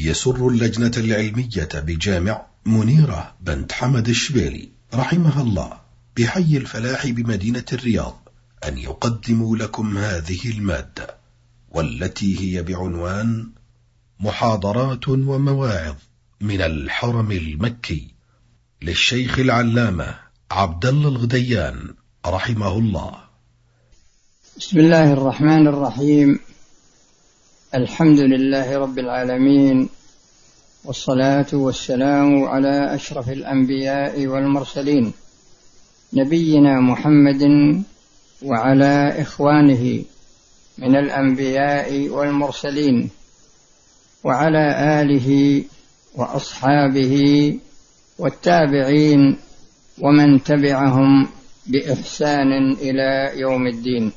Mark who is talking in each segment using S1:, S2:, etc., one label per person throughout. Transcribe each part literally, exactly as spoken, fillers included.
S1: يسر اللجنة العلمية بجامع منيرة بنت حمد الشبيلي رحمها الله بحي الفلاح بمدينة الرياض أن يقدموا لكم هذه المادة، والتي هي بعنوان محاضرات ومواعظ من الحرم المكي للشيخ العلامة عبد الله الغديان رحمه الله.
S2: بسم الله الرحمن الرحيم. الحمد لله رب العالمين، والصلاة والسلام على أشرف الأنبياء والمرسلين، نبينا محمد وعلى إخوانه من الأنبياء والمرسلين، وعلى آله وأصحابه والتابعين ومن تبعهم بإحسان إلى يوم الدين.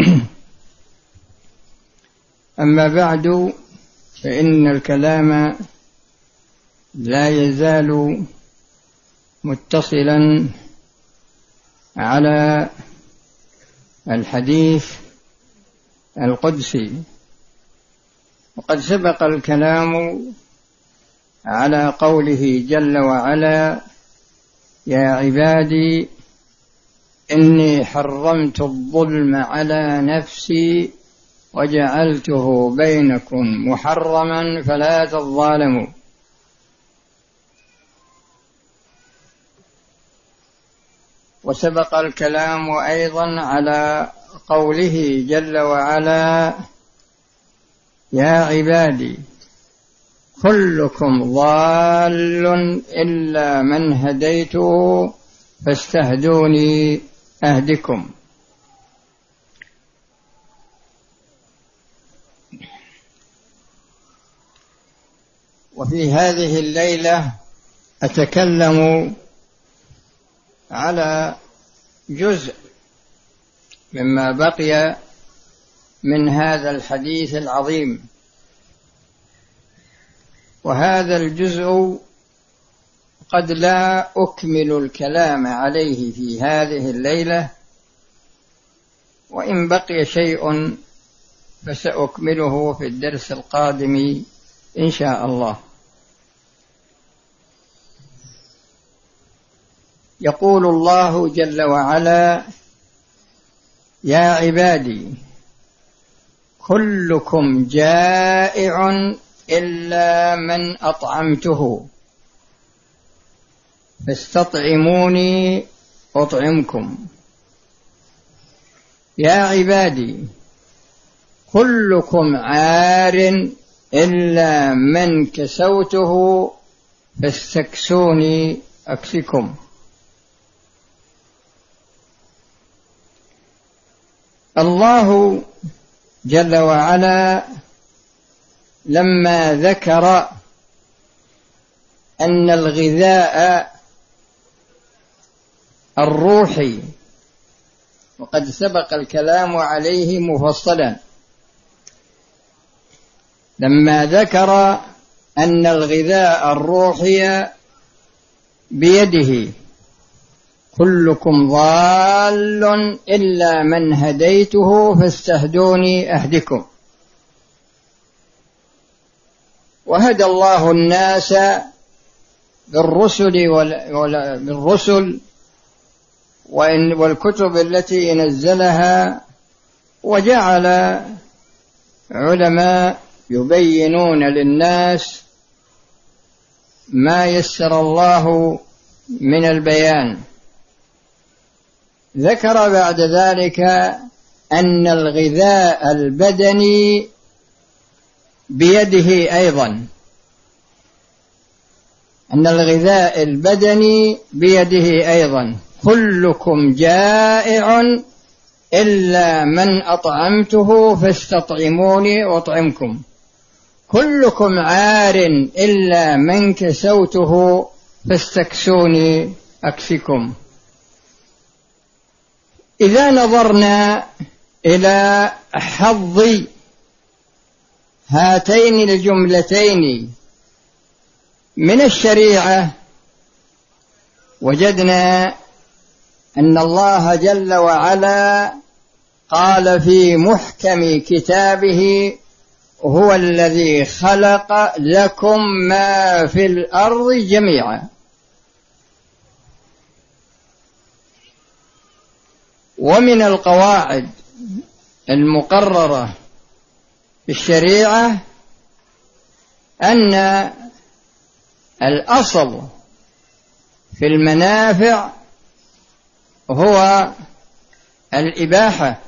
S2: أما بعد، فإن الكلام لا يزال متصلا على الحديث القدسي، وقد سبق الكلام على قوله جل وعلا: يا عبادي إني حرمت الظلم على نفسي وجعلته بينكم محرما فلا تظالموا. وسبق الكلام أيضا على قوله جل وعلا: يا عبادي كلكم ضال إلا من هديته فاستهدوني أهدكم. وفي هذه الليلة أتكلم على جزء مما بقي من هذا الحديث العظيم، وهذا الجزء قد لا أكمل الكلام عليه في هذه الليلة، وإن بقي شيء فسأكمله في الدرس القادم إن شاء الله. يقول الله جل وعلا: يا عبادي كلكم جائع إلا من أطعمته فاستطعموني أطعمكم. يا عبادي كلكم عار إلا من كسوته فاستكسوني أكسكم. الله جل وعلا لما ذكر أن الغذاء الروحي، وقد سبق الكلام عليه مفصلا، لما ذكر أن الغذاء الروحي بيده، كلكم ضال إلا من هديته فاستهدوني أهدكم. وهدى الله الناس بالرسل بالرسل والكتب التي نزلها، وجعل علماء يبينون للناس ما يسر الله من البيان. ذكر بعد ذلك أن الغذاء البدني بيده أيضا، أن الغذاء البدني بيده أيضا. كلكم جائع إلا من أطعمته فاستطعموني أطعمكم. كلكم عار إلا من كسوته فاستكسوني أكسكم. إذا نظرنا إلى حظ هاتين الجملتين من الشريعة، وجدنا أن الله جل وعلا قال في محكم كتابه: هو الذي خلق لكم ما في الأرض جميعا. ومن القواعد المقررة في الشريعة أن الأصل في المنافع هو الإباحة،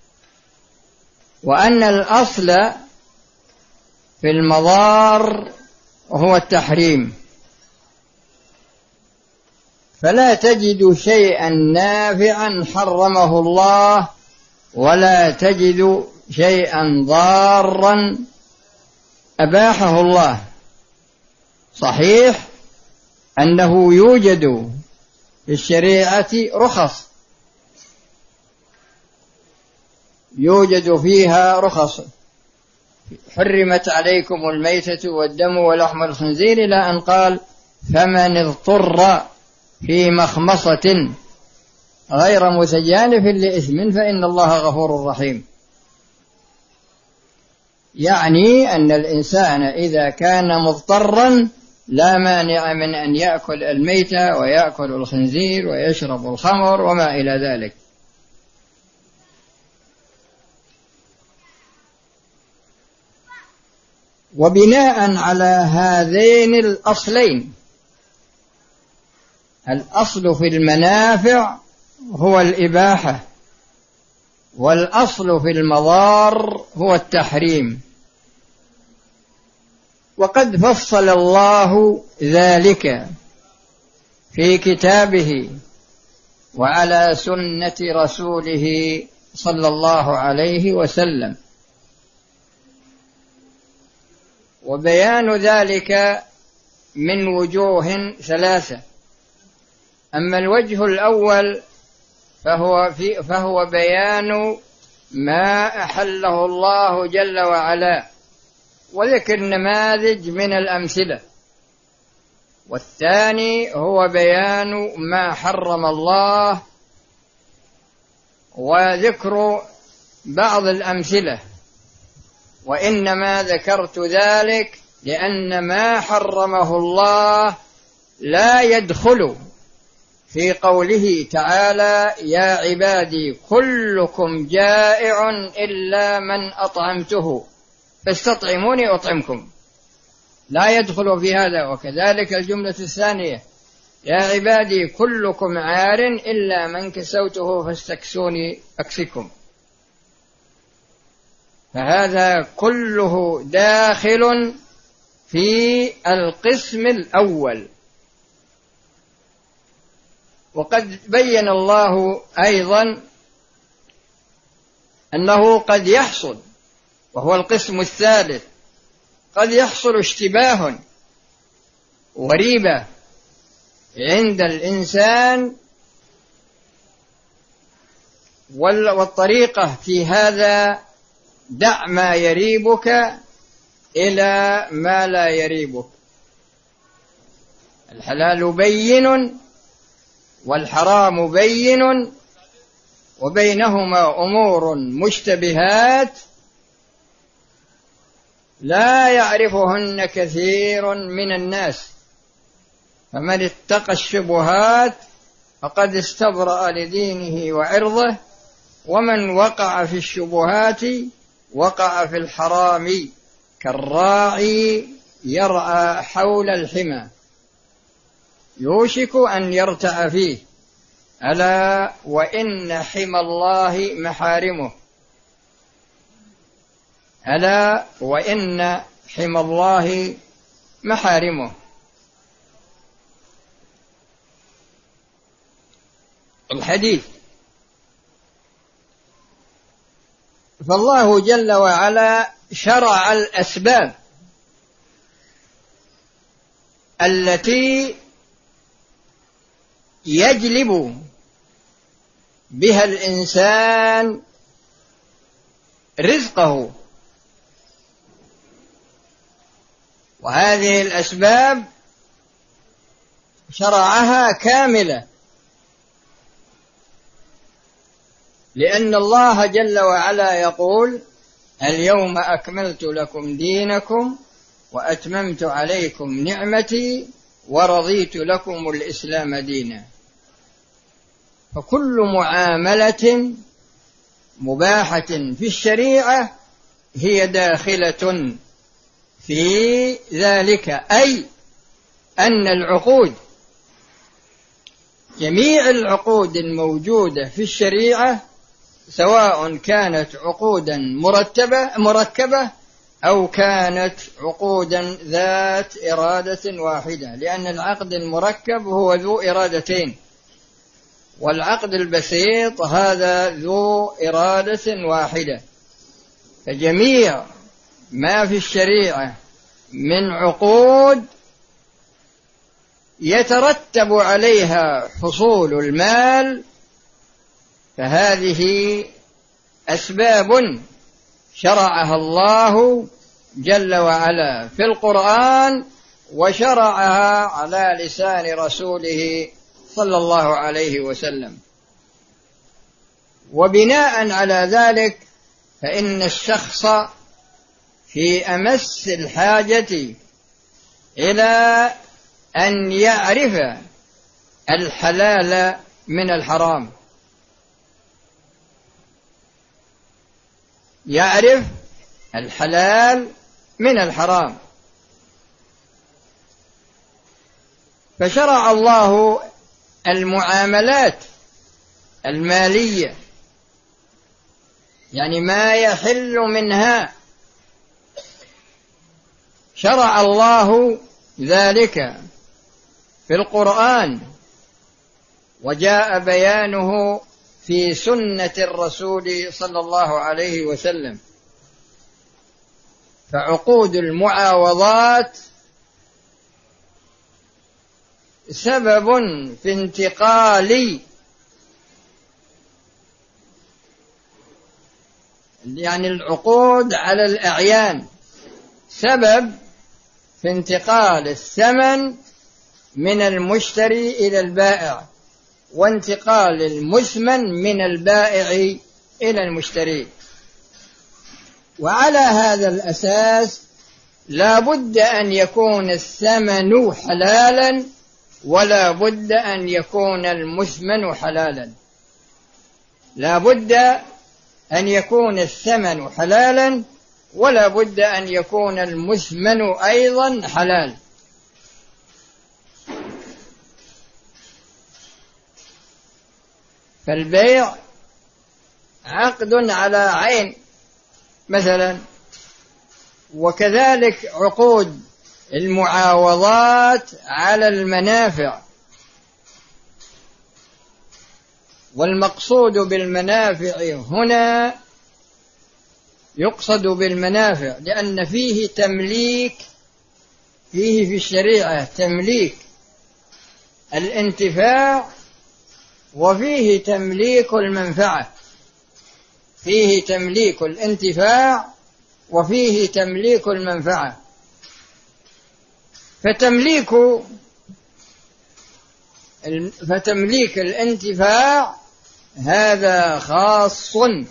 S2: وأن الأصل في المضار هو التحريم. فلا تجد شيئا نافعا حرمه الله، ولا تجد شيئا ضارا أباحه الله. صحيح أنه يوجد في الشريعة رخص، يوجد فيها رخص، حرمت عليكم الميتة والدم ولحم الخنزير، إلى أن قال فمن اضطر في مخمصة غير متجانف لإثم فإن الله غفور رحيم. يعني أن الإنسان إذا كان مضطرا لا مانع من أن يأكل الميتة ويأكل الخنزير ويشرب الخمر وما إلى ذلك. وبناء على هذين الأصلين، الأصل في المنافع هو الإباحة، والأصل في المضار هو التحريم. وقد فصل الله ذلك في كتابه وعلى سنة رسوله صلى الله عليه وسلم. وبيان ذلك من وجوه ثلاثة. أما الوجه الأول فهو, في فهو بيان ما أحله الله جل وعلا وذكر نماذج من الأمثلة. والثاني هو بيان ما حرم الله وذكر بعض الأمثلة. وإنما ذكرت ذلك لأن ما حرمه الله لا يدخل في قوله تعالى يا عبادي كلكم جائع إلا من أطعمته فاستطعموني أطعمكم، لا يدخل في هذا. وكذلك الجملة الثانية يا عبادي كلكم عار إلا من كسوته فاستكسوني أكسكم. فهذا كله داخل في القسم الأول. وقد بين الله أيضا أنه قد يحصل، وهو القسم الثالث، قد يحصل اشتباه وريبة عند الإنسان، والطريقة في هذا دع ما يريبك إلى ما لا يريبك. الحلال بين والحرام بين وبينهما أمور مشتبهات لا يعرفهن كثير من الناس، فمن اتقى الشبهات فقد استبرأ لدينه وعرضه، ومن وقع في الشبهات وقع في الحرام كالراعي يرعى حول الحمى يوشك أن يرتع فيه، ألا وإن حمى الله محارمه، ألا وإن حمى الله محارمه. الحديث. فالله جل وعلا شرع الأسباب التي يجلب بها الإنسان رزقه، وهذه الأسباب شرعها كاملة، لأن الله جل وعلا يقول اليوم أكملت لكم دينكم وأتممت عليكم نعمتي ورضيت لكم الإسلام دينا. فكل معاملة مباحة في الشريعة هي داخلة في ذلك، أي أن العقود جميع العقود الموجودة في الشريعة سواء كانت عقودا مرتبة مركبة أو كانت عقودا ذات إرادة واحدة، لأن العقد المركب هو ذو إرادتين، والعقد البسيط هذا ذو إرادة واحدة. فجميع ما في الشريعة من عقود يترتب عليها حصول المال، فهذه أسباب شرعها الله جل وعلا في القرآن، وشرعها على لسان رسوله صلى الله عليه وسلم. وبناء على ذلك فإن الشخص في أمس الحاجة إلى أن يعرف الحلال من الحرام، يعرف الحلال من الحرام. فشرع الله المعاملات المالية، يعني ما يحل منها، شرع الله ذلك في القرآن، وجاء بيانه في سنة الرسول صلى الله عليه وسلم. فعقود المعاوضات سبب في انتقال، يعني العقود على الأعيان سبب في انتقال الثمن من المشتري إلى البائع، وانتقال المثمن من البائع إلى المشتري. وعلى هذا الأساس لا بد أن يكون الثمن حلالا، ولا بد أن يكون المثمن حلالا. لا بد أن يكون الثمن حلالا، ولا بد أن يكون المثمن أيضا حلال. فالبيع عقد على عين مثلا، وكذلك عقود المعاوضات على المنافع. والمقصود بالمنافع هنا يقصد بالمنافع لأن فيه تمليك، فيه في الشريعة تمليك الانتفاع، وفيه تمليك المنفعة. فيه تمليك الانتفاع وفيه تمليك المنفعة. فتمليك فتمليك الانتفاع هذا خاص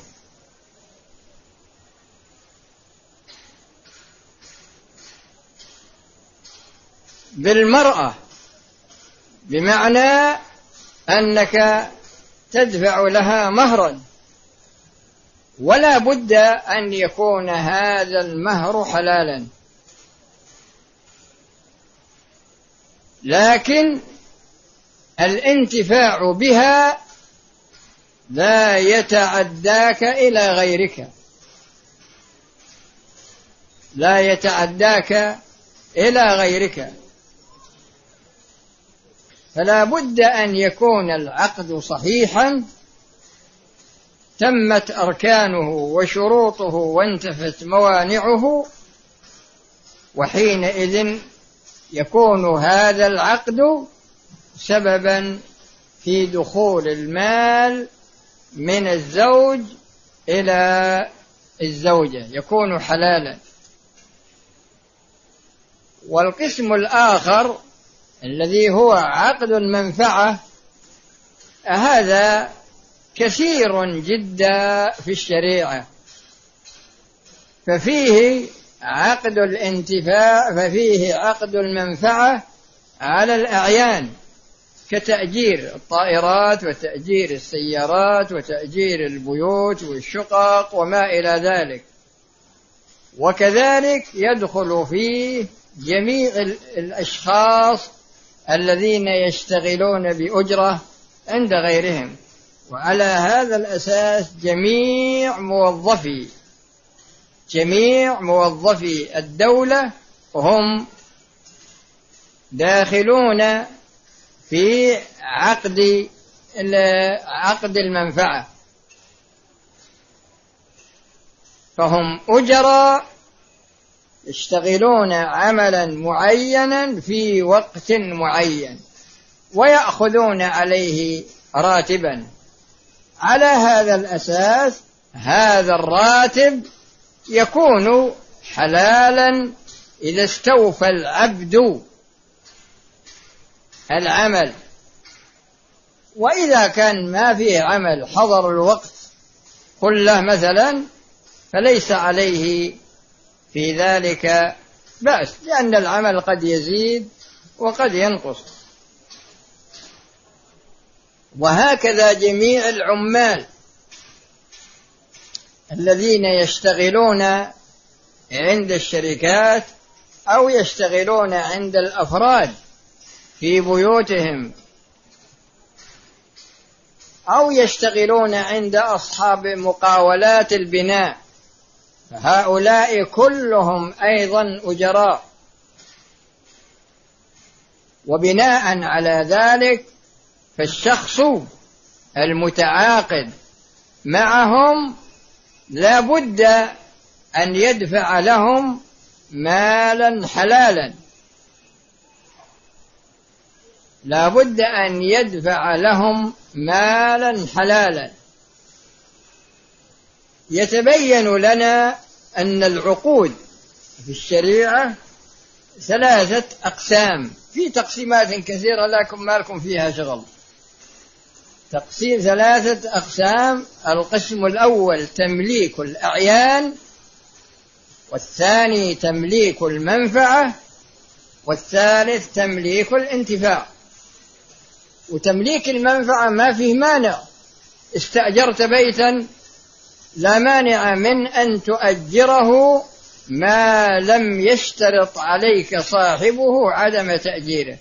S2: بالمرأة، بمعنى أنك تدفع لها مهرا، ولا بد أن يكون هذا المهر حلالا، لكن الانتفاع بها لا يتعداك إلى غيرك، لا يتعداك إلى غيرك. فلا بد أن يكون العقد صحيحا، تمت أركانه وشروطه وانتفت موانعه، وحينئذ يكون هذا العقد سببا في دخول المال من الزوج إلى الزوجة، يكون حلالا. والقسم الآخر الذي هو عقد المنفعة هذا كثير جدا في الشريعة، ففيه عقد الانتفاع، ففيه عقد المنفعة على الأعيان كتأجير الطائرات وتأجير السيارات وتأجير البيوت والشقق وما إلى ذلك. وكذلك يدخل فيه جميع الأشخاص الذين يشتغلون بأجرة عند غيرهم. وعلى هذا الأساس جميع موظفي جميع موظفي الدولة هم داخلون في عقد عقد المنفعة، فهم أجراء يشتغلون عملا معينا في وقت معين ويأخذون عليه راتبا. على هذا الأساس هذا الراتب يكون حلالا إذا استوفى العبد العمل. وإذا كان ما فيه عمل حضر الوقت كله مثلا فليس عليه في ذلك بأس، لأن العمل قد يزيد وقد ينقص. وهكذا جميع العمال الذين يشتغلون عند الشركات أو يشتغلون عند الأفراد في بيوتهم أو يشتغلون عند أصحاب مقاولات البناء، فهؤلاء كلهم أيضا أجراء. وبناء على ذلك فالشخص المتعاقد معهم لا بد أن يدفع لهم مالا حلالا، لا بد أن يدفع لهم مالا حلالا. يتبين لنا أن العقود في الشريعة ثلاثة أقسام، في تقسيمات كثيرة لكن ما لكم فيها شغل. تقسيم ثلاثة أقسام: القسم الأول تمليك الأعيان، والثاني تمليك المنفعة، والثالث تمليك الانتفاع. وتمليك المنفعة ما فيه مانع، استأجرت بيتا لا مانع من أن تؤجره ما لم يشترط عليك صاحبه عدم تأجيره.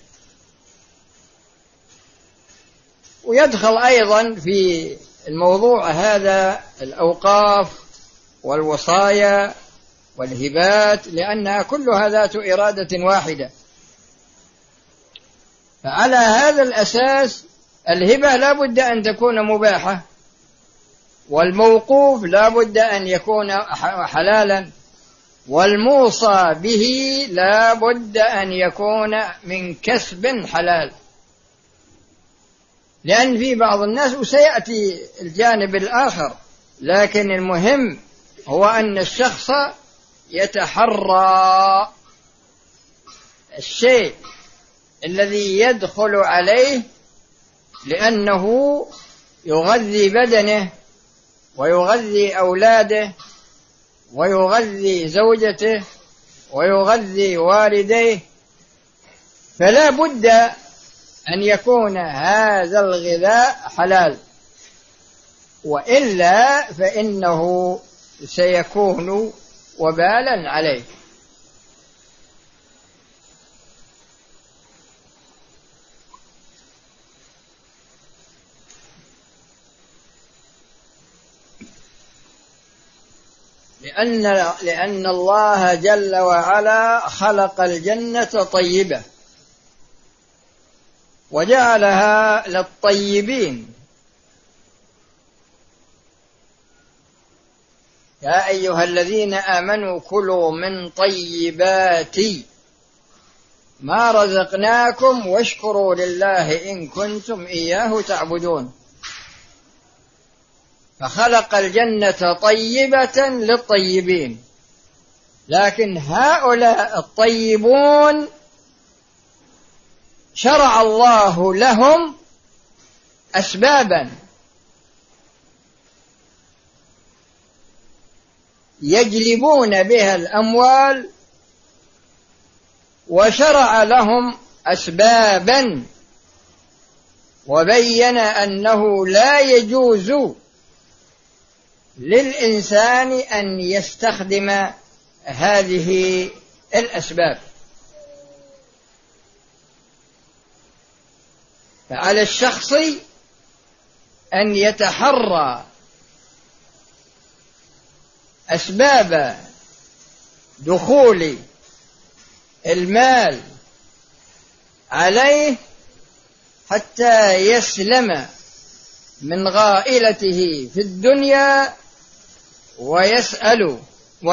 S2: ويدخل أيضا في الموضوع هذا الأوقاف والوصايا والهبات، لأنها كلها ذات إرادة واحدة. فعلى هذا الأساس الهبة لا بد أن تكون مباحة، والموقوف لا بد أن يكون حلالا، والموصى به لا بد أن يكون من كسب حلال. لأن في بعض الناس، وسيأتي الجانب الآخر، لكن المهم هو أن الشخص يتحرى الشيء الذي يدخل عليه، لأنه يغذي بدنه ويغذي أولاده ويغذي زوجته ويغذي والديه، فلا بد أن يكون هذا الغذاء حلال، وإلا فإنه سيكون وبالا عليه. لأن, لأن الله جل وعلا خلق الجنة طيبة وجعلها للطيبين. يا أيها الذين آمنوا كلوا من طيبات ما رزقناكم واشكروا لله إن كنتم إياه تعبدون. فخلق الجنة طيبة للطيبين، لكن هؤلاء الطيبون شرع الله لهم أسبابا يجلبون بها الأموال، وشرع لهم أسبابا وبين أنه لا يجوز للإنسان أن يستخدم هذه الأسباب. فعلى الشخص أن يتحرى أسباب دخول المال عليه حتى يسلم من غائلته في الدنيا ويسأل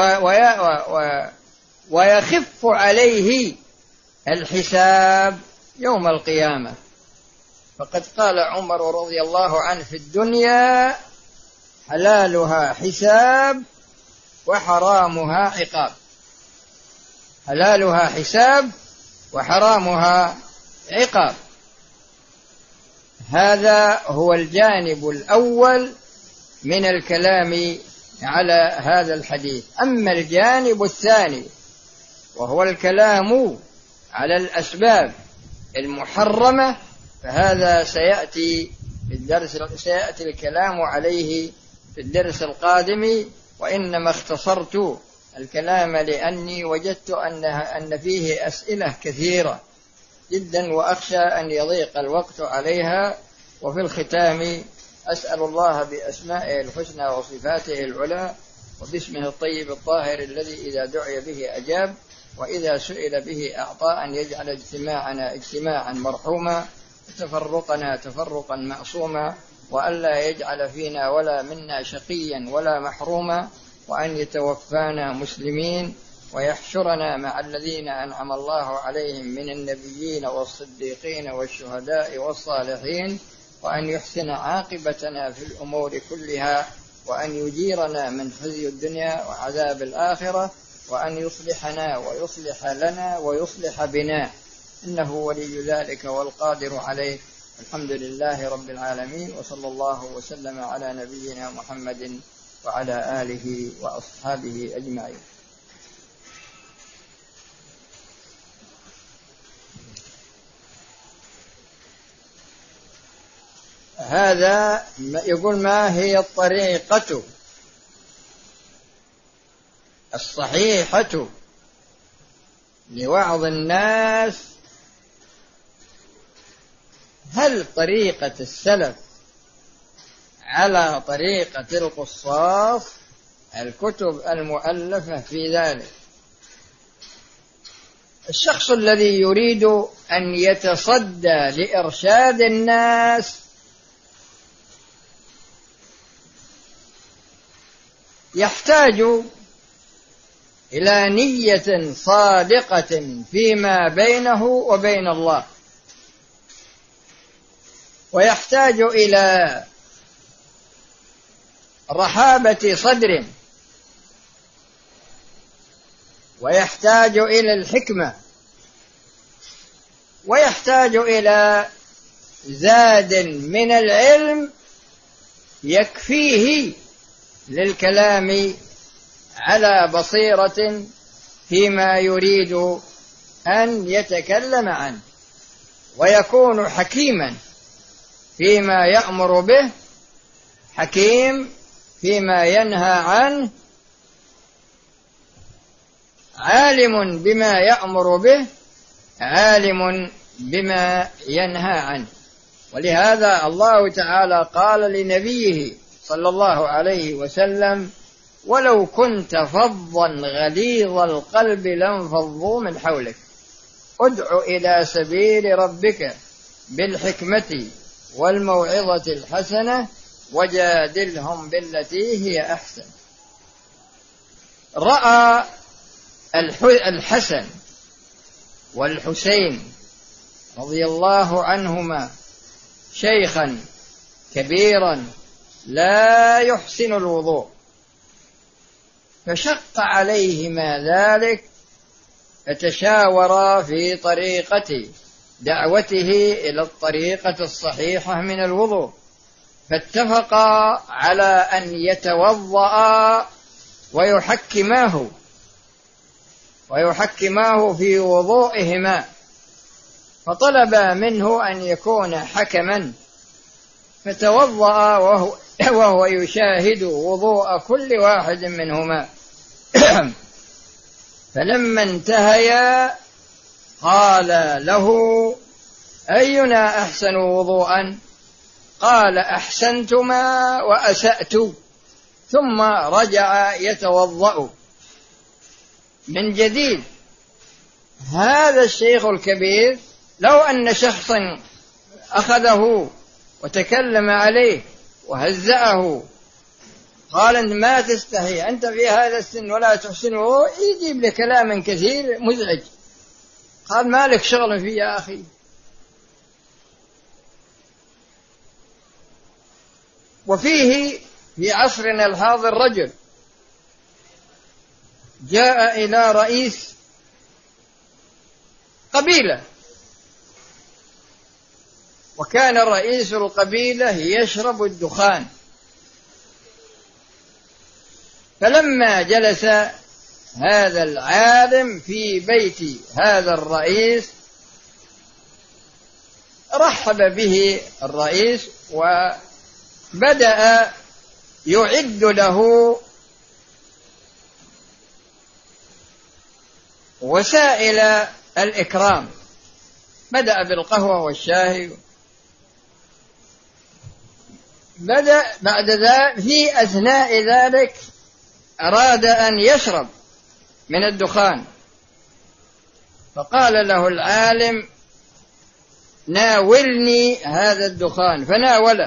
S2: ويخف عليه الحساب يوم القيامة. فقد قال عمر رضي الله عنه: في الدنيا حلالها حساب وحرامها عقاب. حلالها حساب وحرامها عقاب. هذا هو الجانب الأول من الكلام على هذا الحديث. أما الجانب الثاني وهو الكلام على الأسباب المحرمة فهذا سيأتي في الدرس سيأتي الكلام عليه في الدرس القادم، وإنما اختصرت الكلام لأني وجدت أن أن فيه أسئلة كثيرة جدا وأخشى أن يضيق الوقت عليها. وفي الختام أسأل الله بأسمائه الحسنى وصفاته العلى وباسمه الطيب الطاهر الذي إذا دعي به أجاب وإذا سئل به أعطى أن يجعل اجتماعنا اجتماعا مرحوما وتفرقنا تفرقا معصوما، وألا يجعل فينا ولا منا شقيا ولا محروما، وأن يتوفانا مسلمين ويحشرنا مع الذين أنعم الله عليهم من النبيين والصديقين والشهداء والصالحين، وأن يحسن عاقبتنا في الأمور كلها، وأن يجيرنا من خزي الدنيا وعذاب الآخرة، وأن يصلحنا ويصلح لنا ويصلح بنا، إنه ولي ذلك والقادر عليه. الحمد لله رب العالمين، وصلى الله وسلم على نبينا محمد وعلى آله وأصحابه أجمعين. هذا يقول: ما هي الطريقة الصحيحة لوعظ الناس؟ هل طريقة السلف على طريقة القصاص؟ الكتب المؤلفة في ذلك. الشخص الذي يريد أن يتصدى لإرشاد الناس يحتاج إلى نية صادقة فيما بينه وبين الله، ويحتاج إلى رحابة صدر، ويحتاج إلى الحكمة، ويحتاج إلى زاد من العلم يكفيه للكلام على بصيرة فيما يريد أن يتكلم عنه، ويكون حكيما فيما يأمر به، حكيم فيما ينهى عنه، عالم بما يأمر به، عالم بما ينهى عنه. ولهذا الله تعالى قال لنبيه صلى الله عليه وسلم: ولو كنت فظا غليظ القلب لانفضوا من حولك، ادع إلى سبيل ربك بالحكمة والموعظة الحسنة وجادلهم بالتي هي أحسن. رأى الحسن والحسين رضي الله عنهما شيخا كبيرا لا يحسن الوضوء، فشق عليهما ذلك، فتشاورا في طريقة دعوته إلى الطريقة الصحيحة من الوضوء، فاتفقا على أن يتوضأ ويحكماه ويحكماه في وضوئهما، فطلب منه أن يكون حكما، فتوضأ وهو, وهو يشاهد وضوء كل واحد منهما. فلما انتهيا قال له: أينا أحسن وضوءا؟ قال: أحسنتما وأسأت. ثم رجع يتوضأ من جديد. هذا الشيخ الكبير لو أن شخصا أخذه وتكلم عليه وهزأه قال: أنت ما تستحي، أنت في هذا السن ولا تحسنه، يجيب لك كلام كثير مزعج. قال: ما لك شغل فيه يا أخي. وفيه في عصرنا الحاضر رجل جاء إلى رئيس قبيلة، وكان رئيس القبيلة يشرب الدخان، فلما جلس هذا العالم في بيت هذا الرئيس رحب به الرئيس، وبدأ يعد له وسائل الإكرام، بدأ بالقهوة والشاي. بدأ بعد ذلك في أثناء ذلك أراد أن يشرب من الدخان، فقال له العالم: ناولني هذا الدخان، فناوله.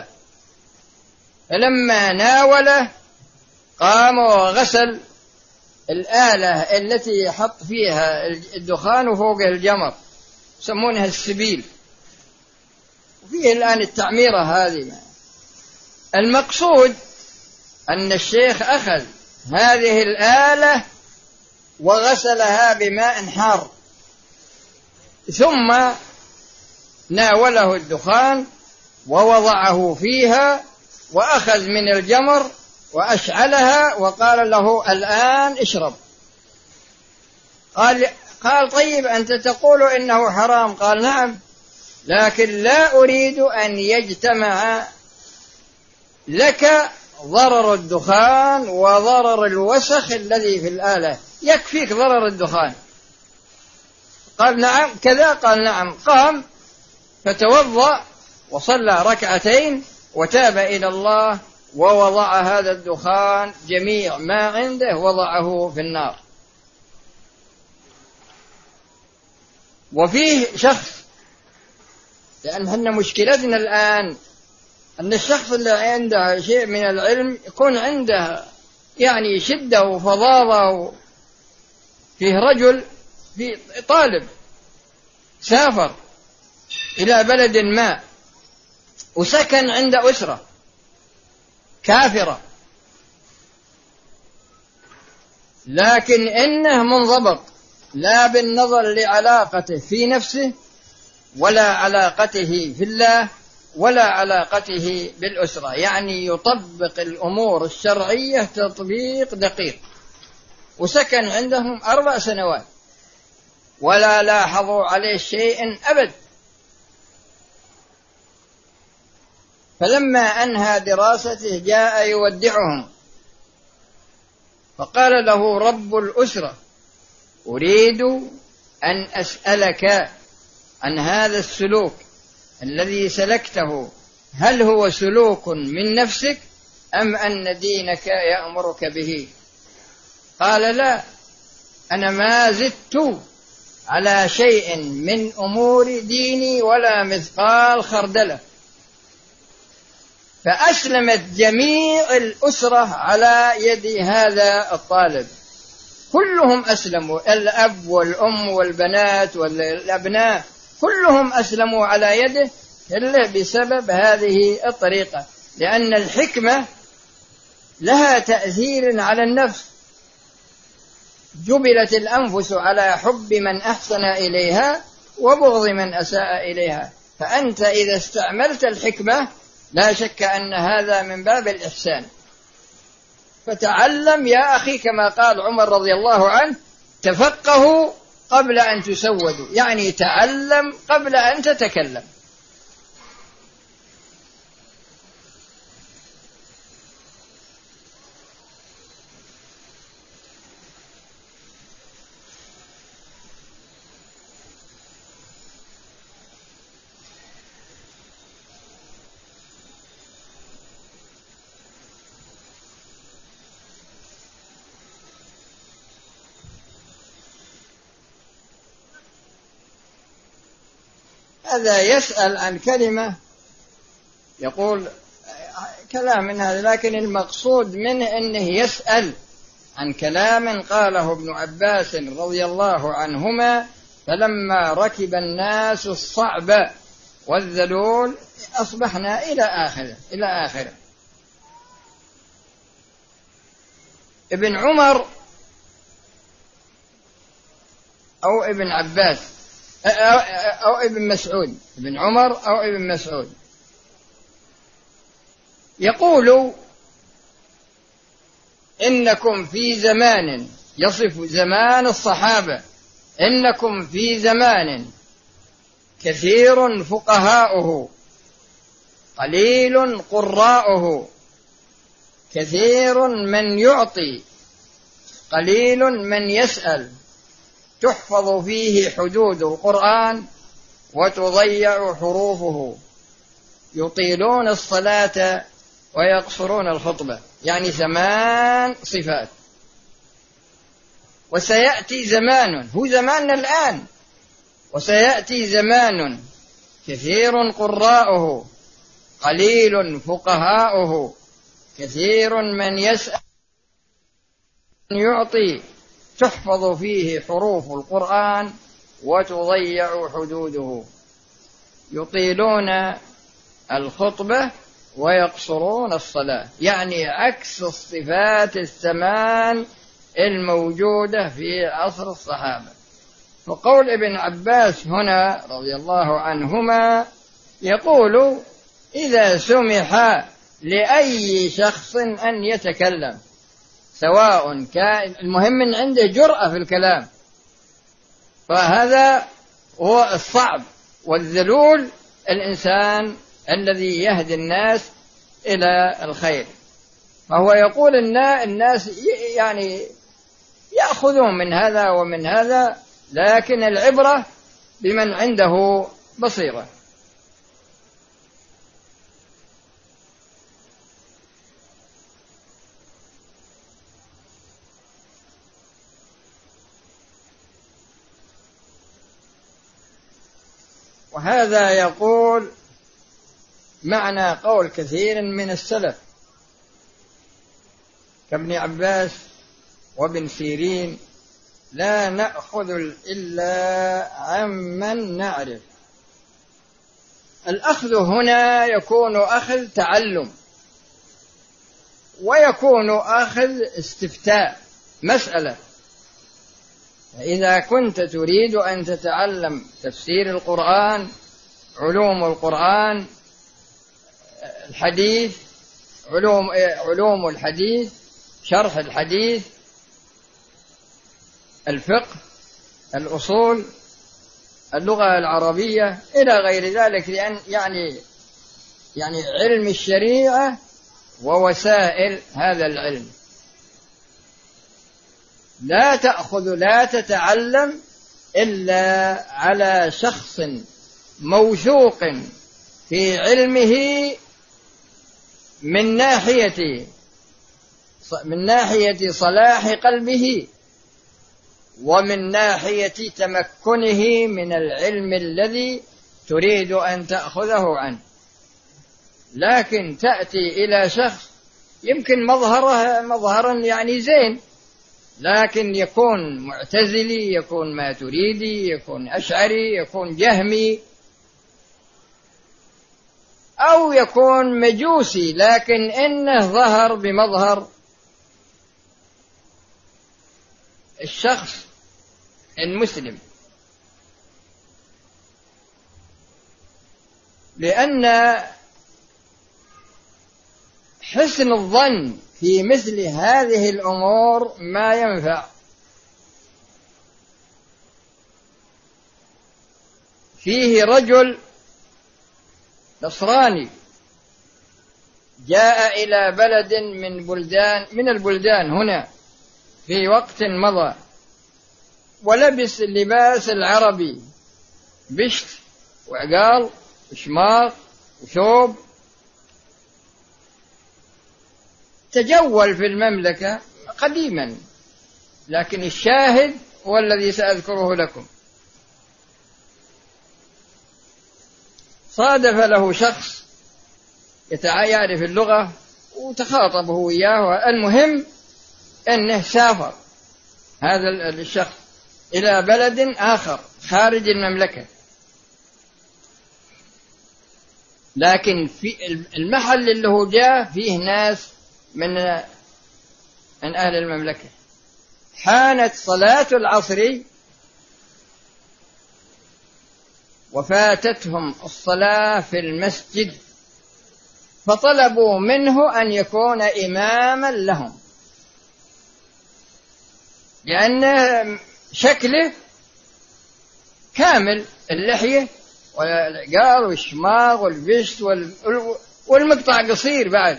S2: فلما ناوله قام وغسل الآلة التي يحط فيها الدخان وفوقها الجمر، يسمونها السبيل، وفيه الآن التعميرة هذه. المقصود أن الشيخ أخذ هذه الآلة وغسلها بماء حار، ثم ناوله الدخان ووضعه فيها، وأخذ من الجمر وأشعلها وقال له: الآن اشرب. قال قال طيب أنت تقول إنه حرام. قال: نعم، لكن لا أريد أن يجتمع لك ضرر الدخان وضرر الوسخ الذي في الآلة، يكفيك ضرر الدخان. قال: نعم كذا. قال: نعم. قام فتوضأ وصلى ركعتين وتاب إلى الله، ووضع هذا الدخان جميع ما عنده وضعه في النار. وفيه شخص، لأن احنا مشكلتنا الآن أن الشخص اللي عنده شيء من العلم يكون عنده يعني شدة وفظاظة. فيه رجل في طالب سافر إلى بلد ما وسكن عند أسرة كافرة، لكن إنه منضبط لا بالنظر لعلاقته في نفسه ولا علاقته في الله ولا علاقته بالأسرة، يعني يطبق الأمور الشرعية تطبيق دقيق. وسكن عندهم أربع سنوات ولا لاحظوا عليه شيء أبد. فلما أنهى دراسته جاء يودعهم، فقال له رب الأسرة: أريد أن أسألك عن هذا السلوك الذي سلكته، هل هو سلوك من نفسك أم أن دينك يأمرك به؟ قال: لا، أنا ما زدت على شيء من أمور ديني ولا مثقال خردلة. فأسلمت جميع الأسرة على يد هذا الطالب، كلهم أسلموا، الأب والأم والبنات والأبناء كلهم أسلموا على يده إلا بسبب هذه الطريقة، لأن الحكمة لها تأثير على النفس. جبلت الأنفس على حب من أحسن إليها وبغض من أساء إليها، فأنت إذا استعملت الحكمة لا شك أن هذا من باب الإحسان. فتعلم يا أخي، كما قال عمر رضي الله عنه: تفقهوا قبل أن تسودوا، يعني تعلم قبل أن تتكلم. هذا يسأل عن كلمة، يقول كلام من هذا، لكن المقصود منه أنه يسأل عن كلام قاله ابن عباس رضي الله عنهما: فلما ركب الناس الصعب والذلول أصبحنا إلى آخره إلى آخره. ابن عمر أو ابن عباس أو, أو ابن مسعود، ابن عمر أو ابن مسعود، يقول: إنكم في زمان، يصف زمان الصحابة: إنكم في زمان كثير فقهاؤه قليل قراؤه، كثير من يعطي قليل من يسأل، تحفظ فيه حدود القرآن وتضيع حروفه، يطيلون الصلاة ويقصرون الخطبة. يعني ثمان صفات. وسيأتي زمان، هو زماننا الآن، وسيأتي زمان كثير قراؤه قليل فقهاؤه، كثير من يسأل يعطي، تحفظ فيه حروف القرآن وتضيع حدوده، يطيلون الخطبة ويقصرون الصلاة. يعني عكس الصفات الثمان الموجودة في عصر الصحابة. وقول ابن عباس هنا رضي الله عنهما يقول: إذا سمح لأي شخص أن يتكلم، سواء كان، المهم من عنده جرأة في الكلام، فهذا هو الصعب. والذلول الإنسان الذي يهدي الناس إلى الخير. فهو يقول إن الناس يعني يأخذون من هذا ومن هذا، لكن العبرة بمن عنده بصيرة. وهذا يقول معنى قول كثير من السلف كابن عباس وابن سيرين: لا نأخذ إلا عمن نعرف. الأخذ هنا يكون أخذ تعلم، ويكون أخذ استفتاء مسألة. إذا كنت تريد أن تتعلم تفسير القرآن، علوم القرآن، الحديث، علوم علوم الحديث، شرح الحديث، الفقه، الأصول، اللغة العربية إلى غير ذلك، لأن يعني يعني علم الشريعة ووسائل هذا العلم، لا تأخذ لا تتعلم إلا على شخص موثوق في علمه من ناحية من ناحية صلاح قلبه، ومن ناحية تمكنه من العلم الذي تريد أن تأخذه عنه. لكن تأتي إلى شخص يمكن مظهره مظهرا يعني زين، لكن يكون معتزلي، يكون ماتريدي، يكون أشعري، يكون جهمي، أو يكون مجوسي، لكن إنه ظهر بمظهر الشخص المسلم. لأن حسن الظن في مثل هذه الأمور ما ينفع. فيه رجل نصراني جاء إلى بلد من بلدان من البلدان هنا في وقت مضى، ولبس اللباس العربي، بشت وعقال وشماغ وثوب، تجول في المملكة قديما، لكن الشاهد هو الذي سأذكره لكم. صادف له شخص يعرف اللغة وتخاطبه وياه. المهم أنه سافر هذا الشخص إلى بلد آخر خارج المملكة، لكن في المحل اللي هو جاء فيه ناس من من أهل المملكة. حانت صلاة العصر وفاتتهم الصلاة في المسجد، فطلبوا منه أن يكون إماما لهم، لأن شكله كامل، اللحية والعقال والشماغ والبشت والمقطع قصير بعد.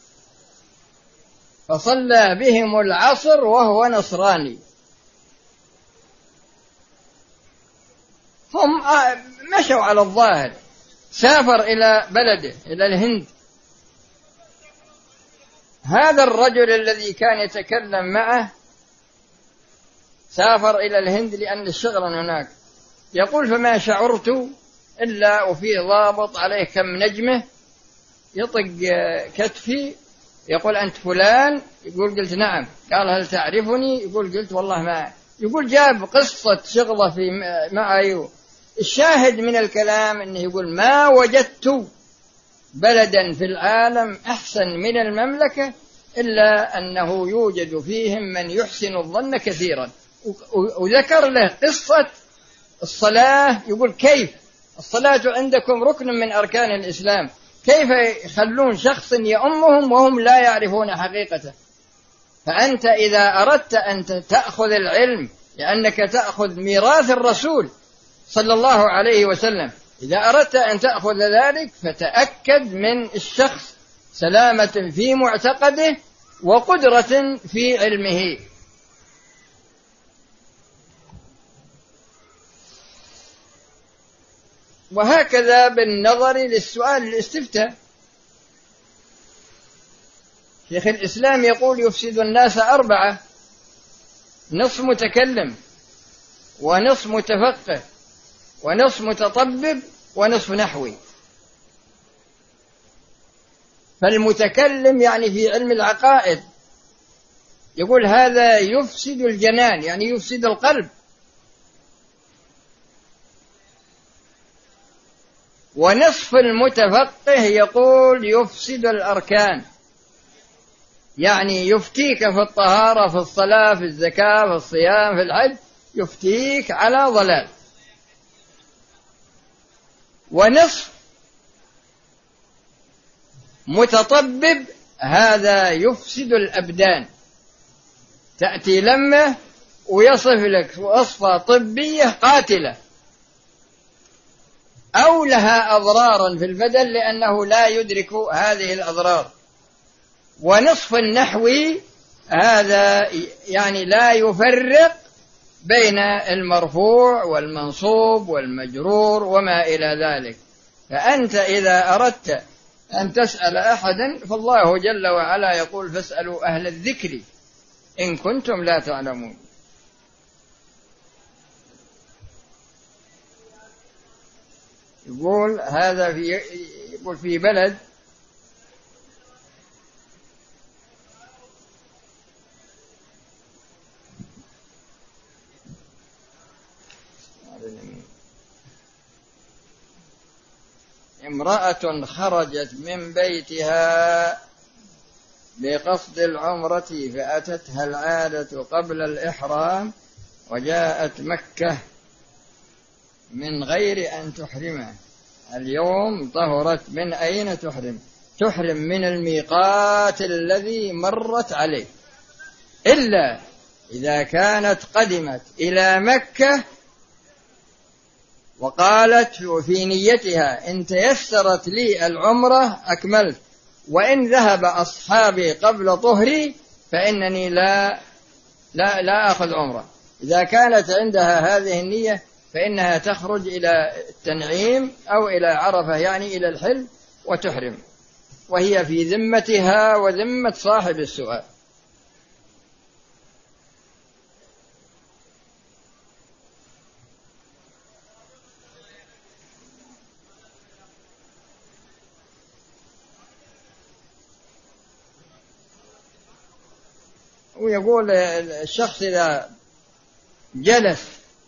S2: فصلى بهم العصر وهو نصراني. هم مشوا على الظاهر، سافر إلى بلده إلى الهند. هذا الرجل الذي كان يتكلم معه سافر إلى الهند لأن الشغل هناك. يقول فما شعرت إلا وفي ضابط عليه كم نجمة يطق كتفي، يقول أنت فلان؟ يقول قلت نعم. قال هل تعرفني؟ يقول قلت والله ما. يقول جاب قصة شغله في معي. الشاهد من الكلام أنه يقول ما وجدت بلدا في العالم أحسن من المملكة إلا أنه يوجد فيهم من يحسن الظن كثيرا. وذكر له قصة الصلاة. يقول كيف الصلاة عندكم ركن من أركان الإسلام، كيف يخلون شخص يأمهم وهم لا يعرفون حقيقته؟ فأنت إذا أردت أن تأخذ العلم لأنك تأخذ ميراث الرسول صلى الله عليه وسلم، إذا أردت أن تأخذ ذلك فتأكد من الشخص سلامة في معتقده وقدرة في علمه. وهكذا بالنظر للسؤال الاستفتاء. شيخ الإسلام يقول يفسد الناس أربعة: نصف متكلم، ونصف متفقه، ونصف متطبب، ونصف نحوي. فالمتكلم يعني في علم العقائد، يقول هذا يفسد الجنان يعني يفسد القلب. ونصف المتفقه يقول يفسد الأركان، يعني يفتيك في الطهارة، في الصلاة، في الزكاة، في الصيام، في الحج، يفتيك على ضلال. ونصف متطبب هذا يفسد الأبدان، تأتي لمه ويصف لك وصفة طبية قاتلة أو لها أضرارا في البدن لأنه لا يدرك هذه الأضرار. ونصف النحوي هذا يعني لا يفرق بين المرفوع والمنصوب والمجرور وما إلى ذلك. فأنت إذا أردت أن تسأل أحدا فالله جل وعلا يقول فاسألوا أهل الذكر إن كنتم لا تعلمون. يقول هذا في يقول في بلد امرأة خرجت من بيتها بقصد العمرة فأتتها العادة قبل الإحرام وجاءت مكة من غير أن تحرمه. اليوم طهرت، من أين تحرم؟ تحرم من الميقات الذي مرت عليه، إلا إذا كانت قدمت إلى مكة وقالت في نيتها إن تيسرت لي العمرة أكملت، وإن ذهب أصحابي قبل طهري فإنني لا لا لا أخذ عمرة. إذا كانت عندها هذه النية فإنها تخرج إلى التنعيم أو إلى عرفة، يعني إلى الحل، وتحرم، وهي في ذمتها وذمة صاحب السؤال. ويقول الشخص إذا جلس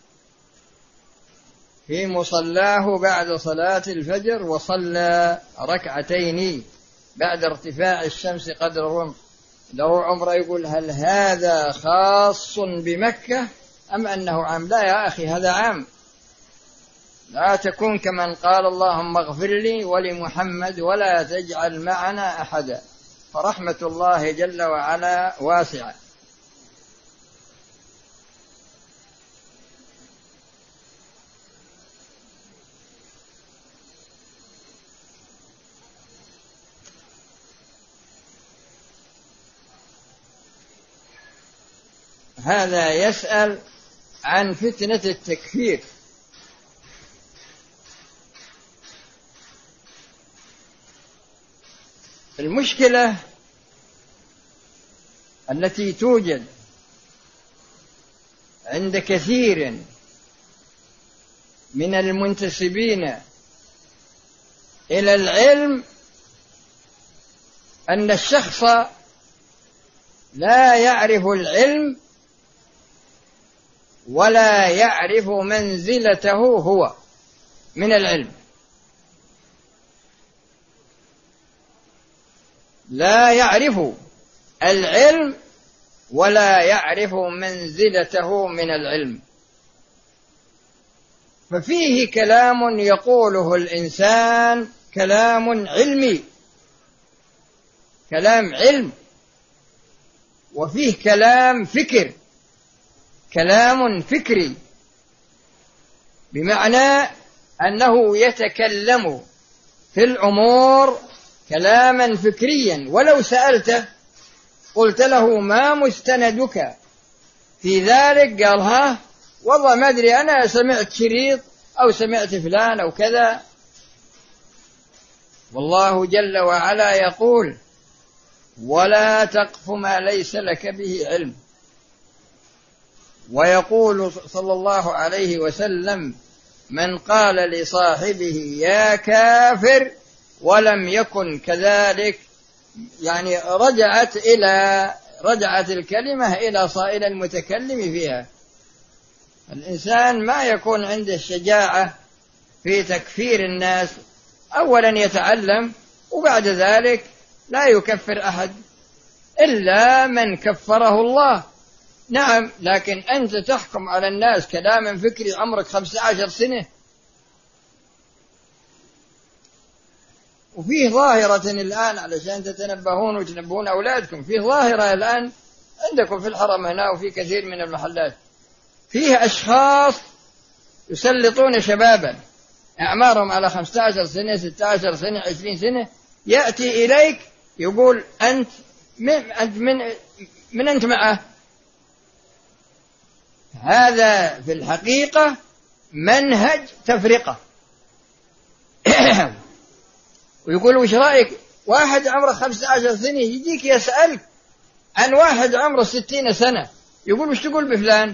S2: في مصلاه بعد صلاة الفجر وصلى ركعتين بعد ارتفاع الشمس قدر الرمح له عمره، يقول هل هذا خاص بمكة أم أنه عام؟ لا يا أخي، هذا عام. لا تكون كمن قال اللهم اغفر لي ولمحمد ولا تجعل معنا أحدا، فرحمة الله جل وعلا واسعة. هذا يسأل عن فتنة التكفير. المشكلة التي توجد عند كثير من المنتسبين إلى العلم أن الشخص لا يعرف العلم ولا يعرف منزلته هو من العلم، لا يعرف العلم ولا يعرف منزلته من العلم. ففيه كلام يقوله الإنسان كلام علمي، كلام علم، وفيه كلام فكر، كلام فكري، بمعنى أنه يتكلم في الأمور كلاما فكريا، ولو سألته قلت له ما مستندك في ذلك قال ها والله ما أدري، أنا سمعت شريط أو سمعت فلان أو كذا. والله جل وعلا يقول ولا تقف ما ليس لك به علم، ويقول صلى الله عليه وسلم من قال لصاحبه يا كافر ولم يكن كذلك، يعني رجعت إلى رجعت الكلمة إلى صائل المتكلم فيها. الإنسان ما يكون عنده الشجاعة في تكفير الناس، أولا يتعلم وبعد ذلك لا يكفر أحد إلا من كفره الله. نعم، لكن أنت تحكم على الناس كلاما فكري عمرك خمسة عشر سنة. وفيه ظاهرة الآن علشان تتنبهون وتنبهون أولادكم، فيه ظاهرة الآن عندكم في الحرم هنا وفي كثير من المحلات، فيه أشخاص يسلطون شبابا أعمارهم على خمسة عشر سنة ستة عشر سنة عشرين سنة، يأتي إليك يقول أنت من أنت, من من أنت معه. هذا في الحقيقة منهج تفرقة. ويقول وش رأيك واحد عمره خمسة عشر سنة يجيك يسألك عن واحد عمره ستين سنة، يقول وش تقول بفلان؟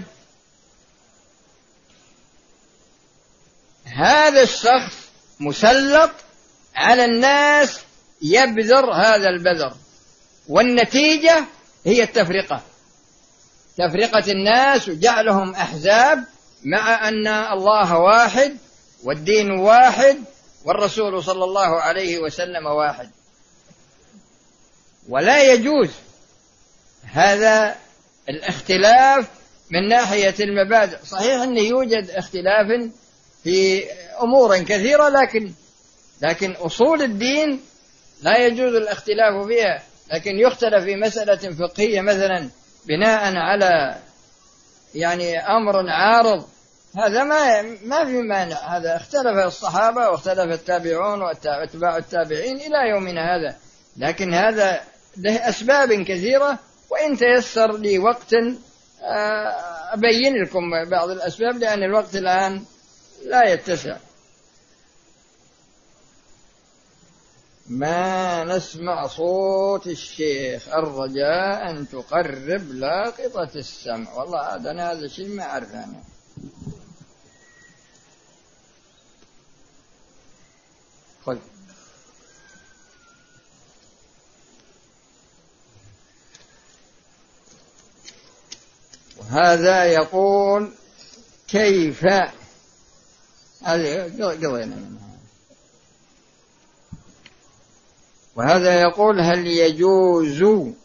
S2: هذا الشخص مسلط على الناس يبذر هذا البذر، والنتيجة هي التفرقة، تفرقة الناس وجعلهم أحزاب، مع أن الله واحد والدين واحد والرسول صلى الله عليه وسلم واحد. ولا يجوز هذا الاختلاف من ناحية المبادئ. صحيح أنه يوجد اختلاف في أمور كثيرة، لكن لكن أصول الدين لا يجوز الاختلاف فيها، لكن يختلف في مسألة فقهية مثلا بناء على يعني أمر عارض، هذا ما ما في مانع. هذا اختلف الصحابة واختلف التابعون واتباع التابعين إلى يومنا هذا، لكن هذا له أسباب كثيرة، وإن تيسر لي وقت أبين لكم بعض الأسباب لأن الوقت الآن لا يتسع. ما نسمع صوت الشيخ، الرجاء أن تقرب لاقطة السمع. والله هذا أنا هذا الشيء ما أعرف أنا. خذ. وهذا يقول كيف، هذه قضينا منها. وهذا يقول هل يجوز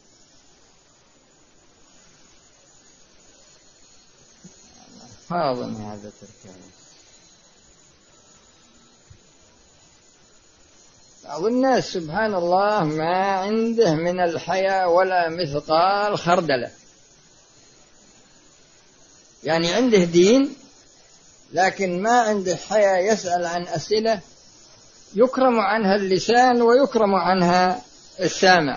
S2: فاضل هذا تركه. بعض الناس سبحان الله ما عنده من الحياة ولا مثقال خردلة، يعني عنده دين لكن ما عنده حياة، يسأل عن أسئلة يكرم عنها اللسان ويكرم عنها السامع،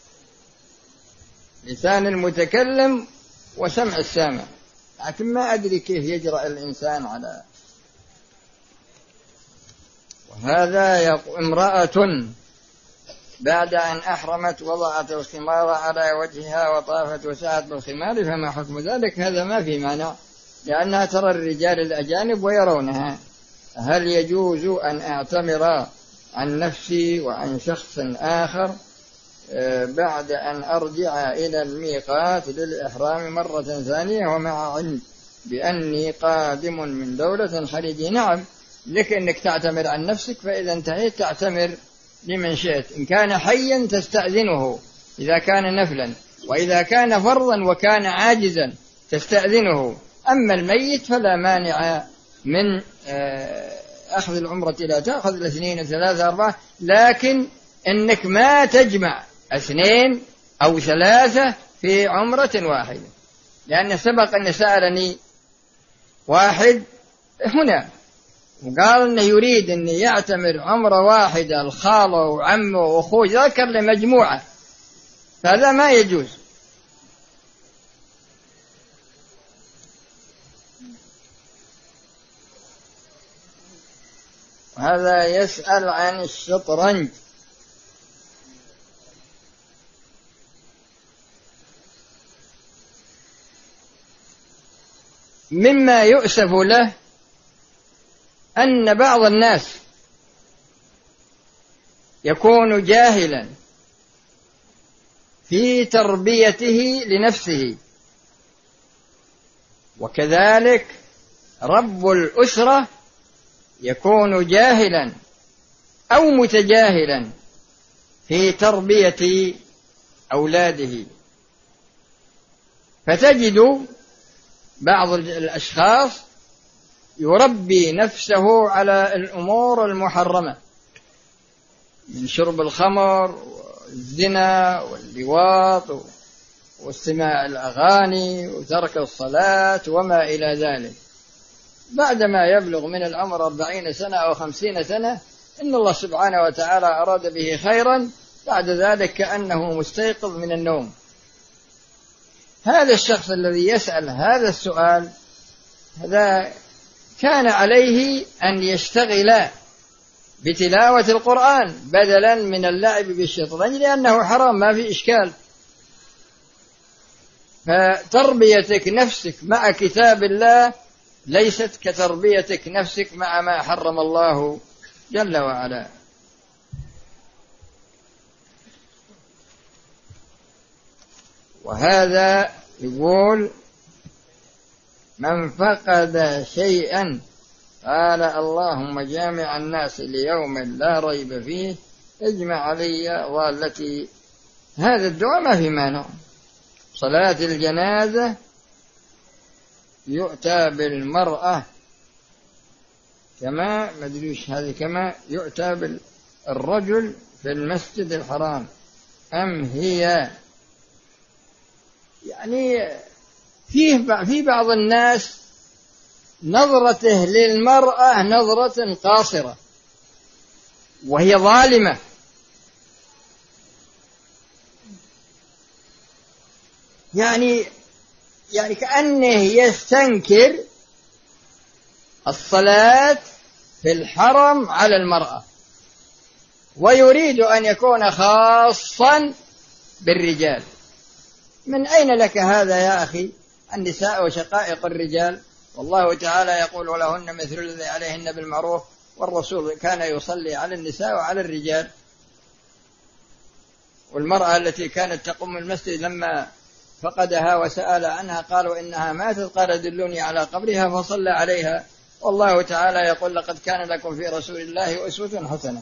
S2: لسان المتكلم وسمع السامع، لكن ما أدري كيف يجرأ الإنسان على. وهذا امرأة بعد أن أحرمت وضعت الخمار على وجهها وطافت وسعت بالخمار، فما حكم ذلك؟ هذا ما في مانع، لأنها ترى الرجال الأجانب ويرونها. هل يجوز أن أعتمر عن نفسي وعن شخص آخر بعد أن أرجع إلى الميقات للإحرام مرة ثانية ومع علم بأني قادم من دولة خليجية؟ نعم، لك أنك تعتمر عن نفسك، فإذا انتهيت تعتمر لمن شئت. إن كان حيا تستأذنه إذا كان نفلا، وإذا كان فرضا وكان عاجزا تستأذنه. أما الميت فلا مانع من أخذ العمرة، لا تأخذ الاثنين ثلاثة أربعة، لكن إنك ما تجمع اثنين أو ثلاثة في عمرة واحدة. لأن سبق أن سألني واحد هنا وقال إنه يريد أن يعتمر عمرة واحدة، الخالة وعمه وأخوه، ذكر لمجموعة، فهذا ما يجوز. هذا يسأل عن الشطرنج. مما يؤسف له أن بعض الناس يكون جاهلا في تربيته لنفسه، وكذلك رب الأسرة يكون جاهلا أو متجاهلا في تربية أولاده. فتجد بعض الأشخاص يربي نفسه على الأمور المحرمة من شرب الخمر والزنا واللواط واستماع الأغاني وترك الصلاة وما إلى ذلك. بعدما يبلغ من العمر أربعين سنة أو خمسين سنة إن الله سبحانه وتعالى أراد به خيرا، بعد ذلك كأنه مستيقظ من النوم. هذا الشخص الذي يسأل هذا السؤال هذا كان عليه أن يشتغل بتلاوة القرآن بدلا من اللعب بالشطرنج، لأنه حرام ما في إشكال. فتربيتك نفسك مع كتاب الله ليست كتربيتك نفسك مع ما حرم الله جل وعلا. وهذا يقول من فقد شيئا قال اللهم جامع الناس ليوم لا ريب فيه اجمع علي ضالتي. هذا الدعاء ما في مانع. صلاة الجنازة يؤتى بالمرأة كما مدريش هذه كما يؤتى بالرجل في في المسجد الحرام أم هي يعني فيه في بعض الناس نظرته للمرأة نظرة قاصرة وهي ظالمة، يعني يعني كأنه يستنكر الصلاة في الحرم على المرأة ويريد أن يكون خاصا بالرجال. من أين لك هذا يا أخي؟ النساء وشقائق الرجال، والله تعالى يقول ولهن مثل الذي عليهن بالمعروف، والرسول كان يصلي على النساء وعلى الرجال. والمرأة التي كانت تقوم المسجد لما فقدها وسأل عنها قالوا إنها ماتت، قال دلوني على قبرها فصلى عليها. والله تعالى يقول لقد كان لكم في رسول الله أسوة حسنة.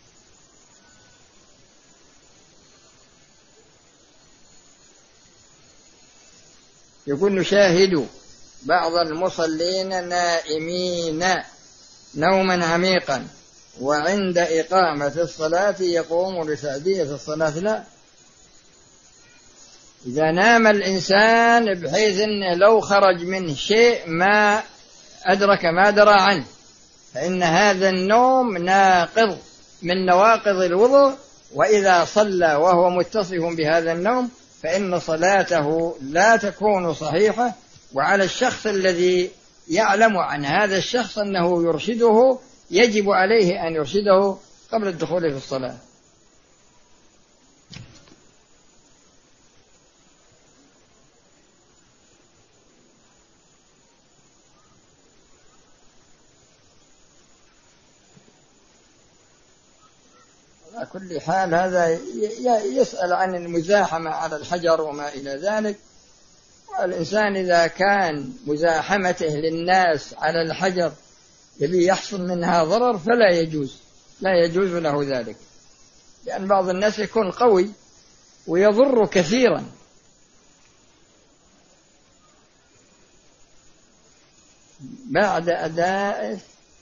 S2: يقول نشاهد بعض المصلين نائمين نوما عميقا وعند إقامة الصلاة يقوم لتأدية الصلاة. لا، إذا نام الإنسان بحيث أنه لو خرج منه شيء ما أدرك ما درى عنه فإن هذا النوم ناقض من نواقض الوضوء، وإذا صلى وهو متصف بهذا النوم فإن صلاته لا تكون صحيحة. وعلى الشخص الذي يعلم عن هذا الشخص أنه يرشده يجب عليه أن يرشده قبل الدخول في الصلاة. على كل حال هذا يسأل عن المزاحمة على الحجر وما إلى ذلك. والإنسان إذا كان مزاحمته للناس على الحجر يبي يحصل منها ضرر فلا يجوز، لا يجوز له ذلك، لأن بعض الناس يكون قوي ويضر كثيرا. بعد أداء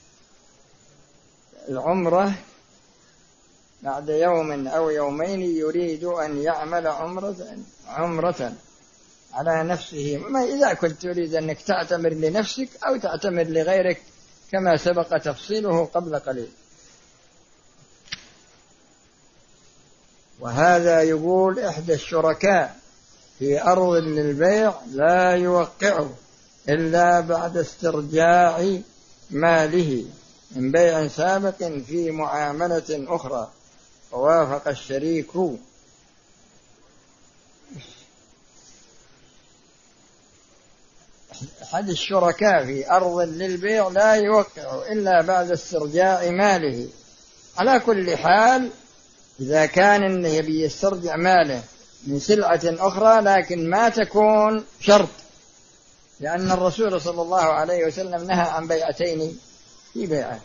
S2: العمرة بعد يوم أو يومين يريد أن يعمل عمرة عمرة على نفسه. ما إذا كنت تريد أنك تعتمر لنفسك أو تعتمر لغيرك كما سبق تفصيله قبل قليل. وهذا يقول إحدى الشركاء في أرض للبيع لا يوقع إلا بعد استرجاع ماله من بيع سابق في معاملة أخرى، ووافق الشريك. أحد الشركاء في أرض للبيع لا يوقع إلا بعد استرجاع ماله. على كل حال إذا كان يبي يسترجع ماله من سلعة أخرى لكن ما تكون شرط، لأن الرسول صلى الله عليه وسلم نهى عن بيعتين في بيعه.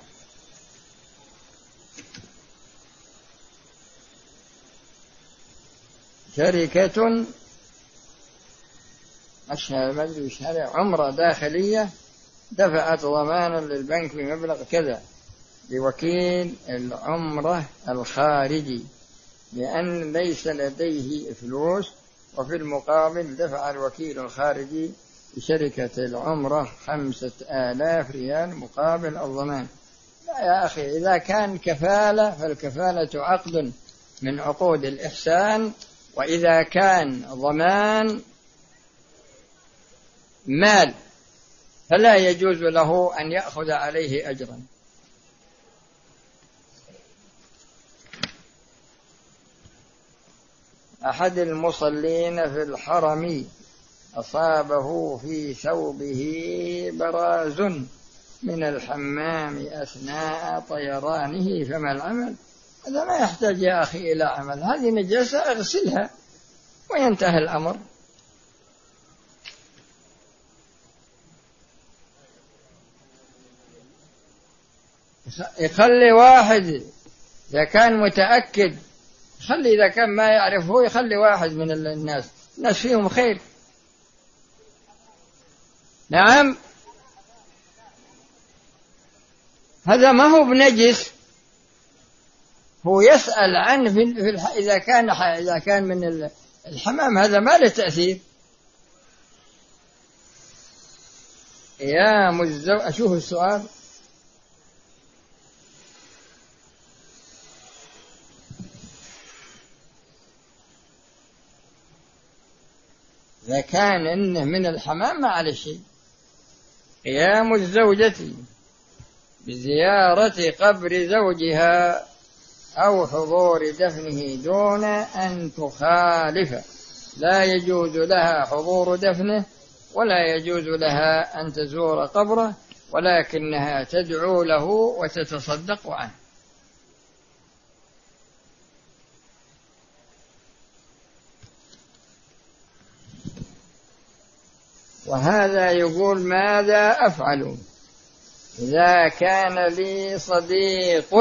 S2: شركة عمرة داخلية دفعت ضمانا للبنك بمبلغ كذا لوكيل العمرة الخارجي لأن ليس لديه فلوس، وفي المقابل دفع الوكيل الخارجي لشركة العمرة خمسة آلاف ريال مقابل الضمان. لا يا أخي، إذا كان كفالة فالكفالة عقد من عقود الإحسان، وإذا كان ضمان مال فلا يجوز له أن يأخذ عليه أجرا. أحد المصلين في الحرم أصابه في ثوبه براز من الحمام أثناء طيرانه، فما العمل؟ هذا ما يحتاج يا أخي إلى عمل، هذه نجاسة اغسلها وينتهي الأمر. يخلي واحد إذا كان متأكد، خلي إذا كان ما يعرفه يخلي واحد من الناس، الناس فيهم خير. نعم، هذا ما هو بنجس، هو يسأل عنه في في إذا كان إذا كان من الحمام هذا ما له تأثير. يا مزو أشوف السؤال. إذا كان إنه من الحمام ما عليه شيء. قيام الزوجة بزيارة قبر زوجها أو حضور دفنه دون أن تخالف، لا يجوز لها حضور دفنه ولا يجوز لها أن تزور قبره، ولكنها تدعو له وتتصدق عنه. وهذا يقول ماذا أفعل إذا كان لي صديق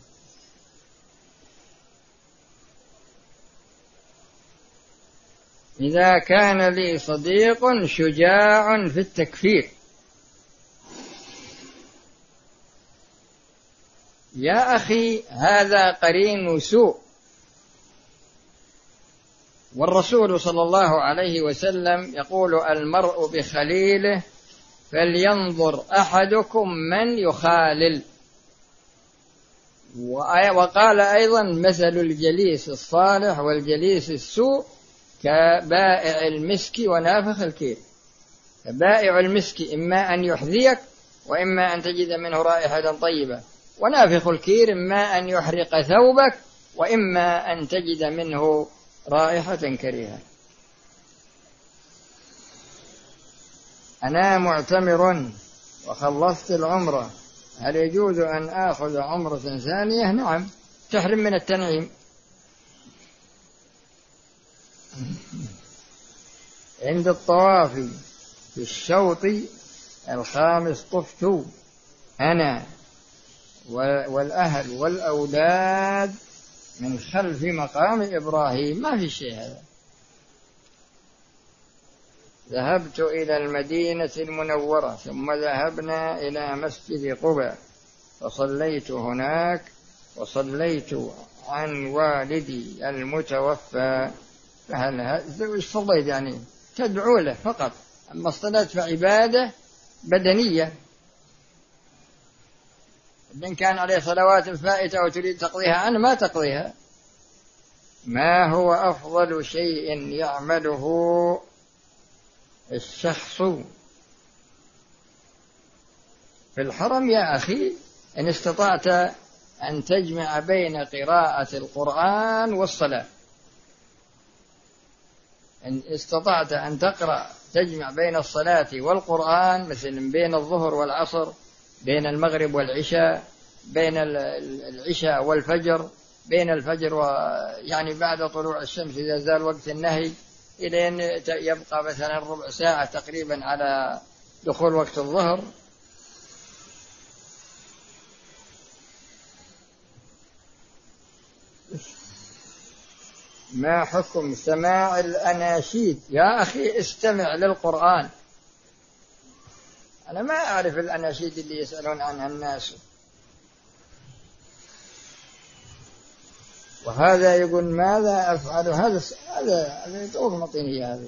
S2: إذا كان لي صديق شجاع في التكفير. يا أخي هذا قرين سوء، والرسول صلى الله عليه وسلم يقول المرء بخليله فلينظر أحدكم من يخالل. وقال أيضا مثل الجليس الصالح والجليس السوء كبائع المسك ونافخ الكير. بائع المسك إما أن يحذيك وإما أن تجد منه رائحة طيبة، ونافخ الكير إما أن يحرق ثوبك وإما أن تجد منه رائحة كريهة. أنا معتمر وخلصت العمرة، هل يجوز أن آخذ عمرة ثانية؟ نعم، تحرم من التنعيم. عند الطواف في الشوط الخامس طفت أنا والأهل والأولاد من خلف مقام إبراهيم، ما في شيء هذا. ذهبت إلى المدينة المنورة ثم ذهبنا إلى مسجد قباء فصليت هناك وصليت عن والدي المتوفى. فهل هذا صليت يعني تدعو له فقط، أما الصلاة فعبادة بدنية. إن كان عليه صلوات فائتة وتريد تقضيها عنه ما تقضيها. ما هو أفضل شيء يعمله الشخص في الحرم؟ يا أخي إن استطعت أن تجمع بين قراءة القرآن والصلاة، إن استطعت أن تقرأ تجمع بين الصلاة والقرآن، مثل بين الظهر والعصر، بين المغرب والعشاء، بين العشاء والفجر، بين الفجر ويعني بعد طلوع الشمس إذا زال وقت النهي إلى أن يبقى مثلا ربع ساعة تقريبا على دخول وقت الظهر. ما حكم سماع الأناشيد؟ يا أخي استمع للقرآن. أنا ما أعرف الأناشيد اللي يسألون عنها الناس. وهذا يقول ماذا أفعل؟ هذا هذا هذا يطول مطيني هذا.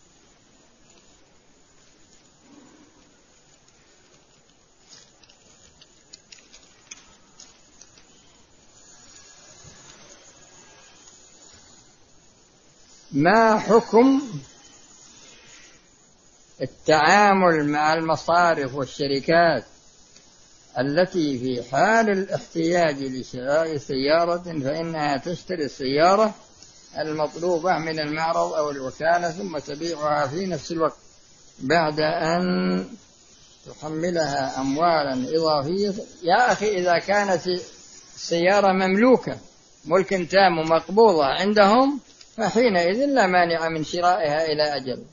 S2: ما حكم التعامل مع المصارف والشركات التي في حال الاحتياج لشراء سيارة فإنها تشتري السيارة المطلوبة من المعرض أو الوكالة ثم تبيعها في نفس الوقت بعد أن تحملها أموالا إضافية؟ يا أخي إذا كانت السيارة مملوكة ملك تام مقبوضة عندهم فحينئذ لا مانع من شرائها إلى أجل.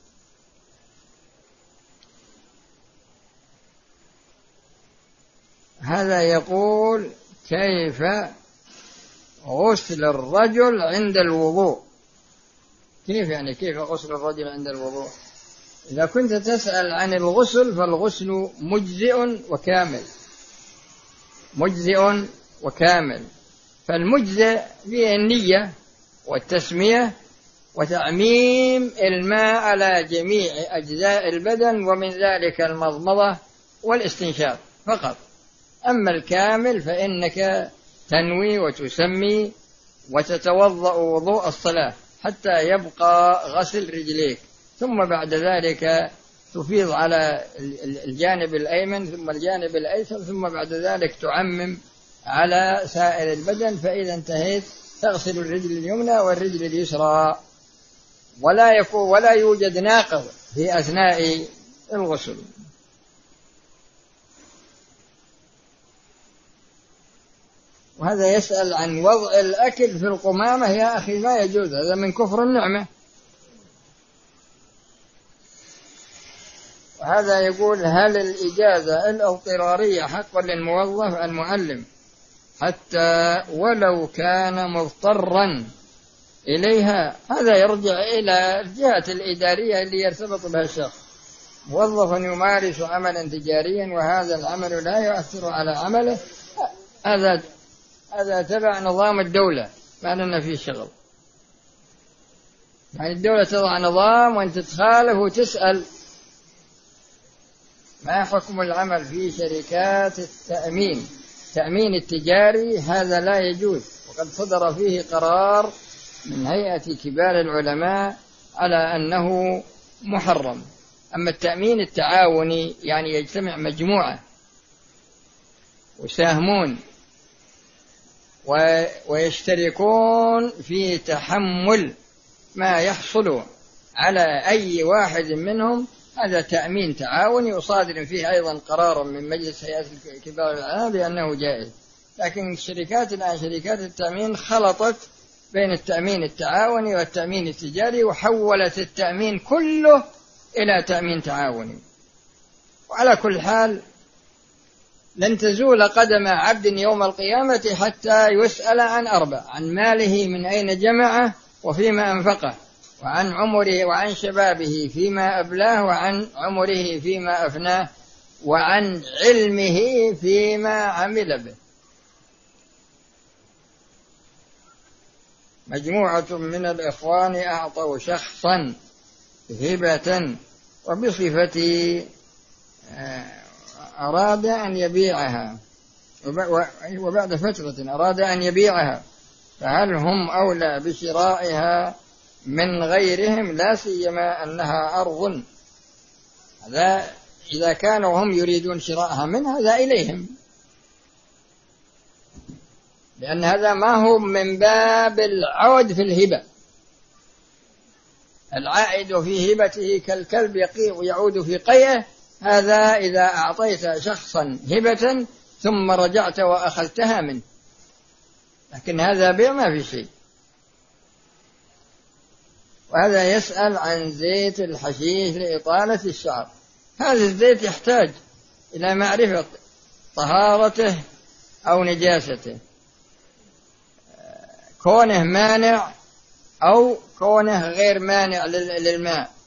S2: هذا يقول كيف غسل الرجل عند الوضوء؟ كيف يعني كيف غسل الرجل عند الوضوء؟ إذا كنت تسأل عن الغسل فالغسل مجزئ وكامل، مجزئ وكامل، فالمجزئ فيه النية والتسمية وتعميم الماء على جميع أجزاء البدن، ومن ذلك المضمضة والاستنشاق فقط. أما الكامل فإنك تنوي وتسمي وتتوضأ وضوء الصلاة حتى يبقى غسل رجليك، ثم بعد ذلك تفيض على الجانب الأيمن ثم الجانب الأيسر، ثم بعد ذلك تعمم على سائر البدن. فإذا انتهيت تغسل الرجل اليمنى والرجل اليسرى، ولا يكون ولا يوجد ناقض في أثناء الغسل. وهذا يسأل عن وضع الأكل في القمامة. يا أخي ما يجوز، هذا من كفر النعمة. وهذا يقول: هل الإجازة الاضطرارية حق للموظف المعلم حتى ولو كان مضطرا إليها؟ هذا يرجع إلى الجهة الإدارية اللي يرتبط بها الشخص. موظف يمارس عملا تجاريا وهذا العمل لا يؤثر على عمله، هذا هذا تبع نظام الدولة، ما لنا فيه شغل. يعني الدولة تضع نظام وأنت تخالف وتسأل. ما حكم العمل في شركات التأمين التأمين التجاري؟ هذا لا يجوز، وقد صدر فيه قرار من هيئة كبار العلماء على أنه محرم. أما التأمين التعاوني يعني يجتمع مجموعة ويساهمون ويشتركون في تحمل ما يحصل على أي واحد منهم، هذا تأمين تعاوني، وصادر فيه أيضا قرار من مجلس هيئة كبار العلماء بأنه جائز. لكن الشركات الآن شركات التأمين خلطت بين التأمين التعاوني والتأمين التجاري، وحولت التأمين كله إلى تأمين تعاوني. وعلى كل حال لن تزول قدم عبد يوم القيامة حتى يسأل عن أربع: عن ماله من أين جمعه وفيما أنفقه، وعن عمره وعن شبابه فيما أبلاه، وعن عمره فيما أفناه، وعن علمه فيما عمل به. مجموعة من الإخوان أعطوا شخصا هبة وبصفة أراد أن يبيعها، وبعد فترة أراد أن يبيعها، فهل هم أولى بشرائها من غيرهم، لا سيما أنها أرض؟ هذا إذا كانوا هم يريدون شراءها منها هذا إليهم، لأن هذا ما هو من باب العود في الهبة. العائد في هبته كالكلب يقيء ويعود في قيئه. هذا إذا أعطيت شخصا هبة ثم رجعت وأخذتها منه، لكن هذا بيع ما في شيء. وهذا يسأل عن زيت الحشيش لإطالة الشعر. هذا الزيت يحتاج إلى معرفة طهارته أو نجاسته، كونه مانع أو كونه غير مانع للماء.